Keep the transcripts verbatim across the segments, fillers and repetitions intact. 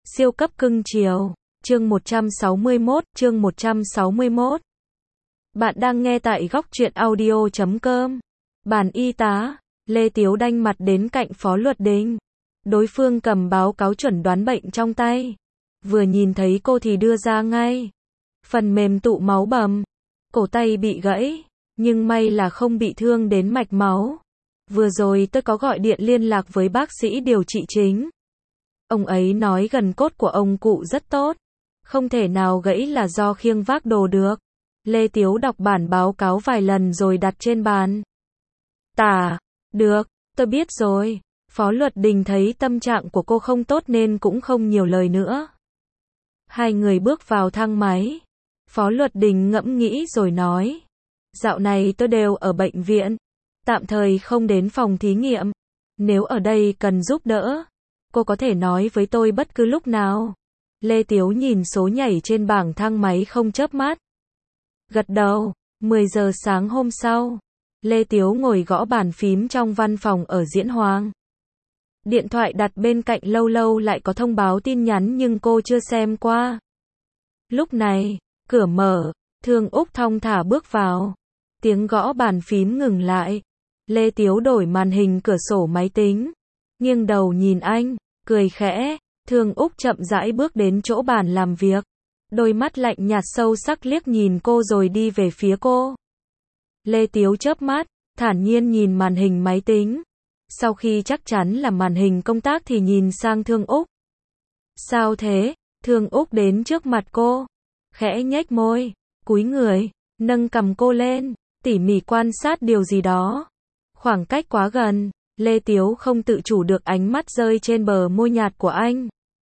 Siêu cấp cưng chiều. Chương một trăm sáu mươi mốt, chương một trăm sáu mươi mốt. Bạn đang nghe tại góc truyện audio chấm com. Bản y tá, Lê Tiếu đanh mặt đến cạnh Phó Luật Đình. Đối phương cầm báo cáo chuẩn đoán bệnh trong tay. Vừa nhìn thấy cô thì đưa ra ngay. Phần mềm tụ máu bầm. Cổ tay bị gãy, nhưng may là không bị thương đến mạch máu. Vừa rồi tôi có gọi điện liên lạc với bác sĩ điều trị chính. Ông ấy nói gần cốt của ông cụ rất tốt. Không thể nào gãy là do khiêng vác đồ được. Lê Tiếu đọc bản báo cáo vài lần rồi đặt trên bàn. Tả, được, tôi biết rồi. Phó Luật Đình thấy tâm trạng của cô không tốt nên cũng không nhiều lời nữa. Hai người bước vào thang máy. Phó Luật Đình ngẫm nghĩ rồi nói. Dạo này tôi đều ở bệnh viện. Tạm thời không đến phòng thí nghiệm. Nếu ở đây cần giúp đỡ, cô có thể nói với tôi bất cứ lúc nào. Lê Tiếu nhìn số nhảy trên bảng thang máy không chớp mắt. Gật đầu. mười giờ sáng hôm sau, Lê Tiếu ngồi gõ bàn phím trong văn phòng ở Diễn Hoàng. Điện thoại đặt bên cạnh lâu lâu lại có thông báo tin nhắn nhưng cô chưa xem qua. Lúc này, cửa mở, Thương Úc thong thả bước vào. Tiếng gõ bàn phím ngừng lại. Lê Tiếu đổi màn hình cửa sổ máy tính, nghiêng đầu nhìn anh, cười khẽ. Thương Úc chậm rãi bước đến chỗ bàn làm việc. Đôi mắt lạnh nhạt sâu sắc liếc nhìn cô rồi đi về phía cô. Lê Tiếu chớp mắt, thản nhiên nhìn màn hình máy tính. Sau khi chắc chắn là màn hình công tác thì nhìn sang Thương Úc. Sao thế? Thương Úc đến trước mặt cô, khẽ nhếch môi, cúi người, nâng cằm cô lên, tỉ mỉ quan sát điều gì đó. Khoảng cách quá gần, Lê Tiếu không tự chủ được ánh mắt rơi trên bờ môi nhạt của anh.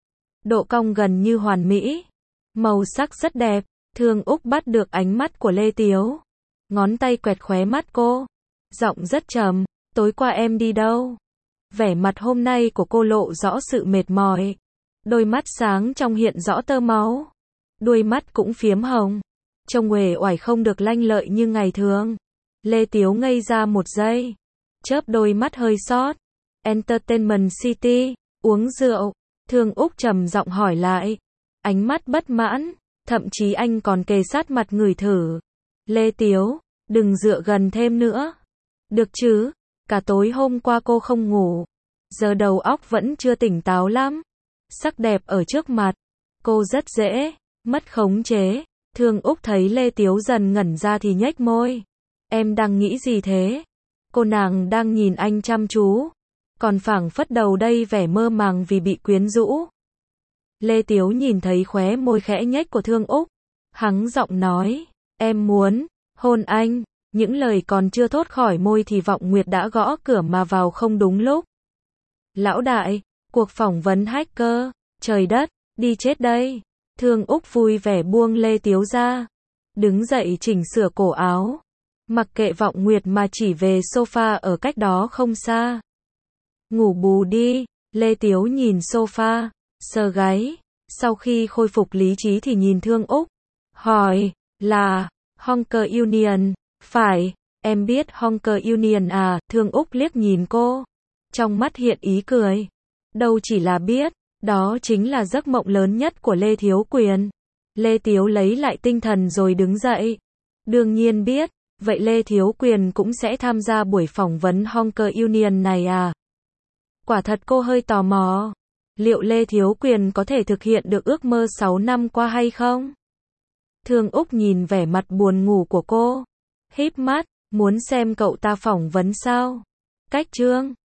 Độ cong gần như hoàn mỹ, màu sắc rất đẹp. Thương Úc bắt được ánh mắt của Lê Tiếu, ngón tay quẹt khóe mắt cô, giọng rất trầm. Tối qua em đi đâu? Vẻ mặt hôm nay của cô lộ rõ sự mệt mỏi. Đôi mắt sáng trong hiện rõ tơ máu, đuôi mắt cũng phiếm hồng, trông uể oải không được lanh lợi như ngày thường. Lê Tiếu ngây ra một giây, chớp đôi mắt hơi sót. Entertainment City, uống rượu. Thương Úc trầm giọng hỏi lại, ánh mắt bất mãn, thậm chí anh còn kề sát mặt ngửi thử. Lê Tiếu, đừng dựa gần thêm nữa. Được chứ, cả tối hôm qua cô không ngủ, giờ đầu óc vẫn chưa tỉnh táo lắm. Sắc đẹp ở trước mặt, cô rất dễ mất khống chế. Thương Úc thấy Lê Tiếu dần ngẩn ra thì nhếch môi. Em đang nghĩ gì thế? Cô nàng đang nhìn anh chăm chú, còn phảng phất đầu đây vẻ mơ màng vì bị quyến rũ. Lê Tiếu nhìn thấy khóe môi khẽ nhếch của Thương Úc, hắng giọng nói, em muốn hôn anh. Những lời còn chưa thốt khỏi môi thì Vọng Nguyệt đã gõ cửa mà vào không đúng lúc. Lão đại, cuộc phỏng vấn hacker, trời đất, đi chết đây. Thương Úc vui vẻ buông Lê Tiếu ra, đứng dậy chỉnh sửa cổ áo, mặc kệ Vọng Nguyệt mà chỉ về sofa ở cách đó không xa. Ngủ bù đi. Lê Tiếu nhìn sofa, sờ gáy. Sau khi khôi phục lý trí thì nhìn Thương Úc, hỏi, là Honker Union? Phải, em biết Honker Union à? Thương Úc liếc nhìn cô, trong mắt hiện ý cười. Đâu chỉ là biết, đó chính là giấc mộng lớn nhất của Lê Thiếu Quyền. Lê Tiếu lấy lại tinh thần rồi đứng dậy. Đương nhiên biết, vậy Lê Thiếu Quyền cũng sẽ tham gia buổi phỏng vấn Honker Union này à? Quả thật cô hơi tò mò, liệu Lê Thiếu Quyền có thể thực hiện được ước mơ sáu năm qua hay không? Thương Úc nhìn vẻ mặt buồn ngủ của cô, híp mắt, muốn xem cậu ta phỏng vấn sao? Cách chương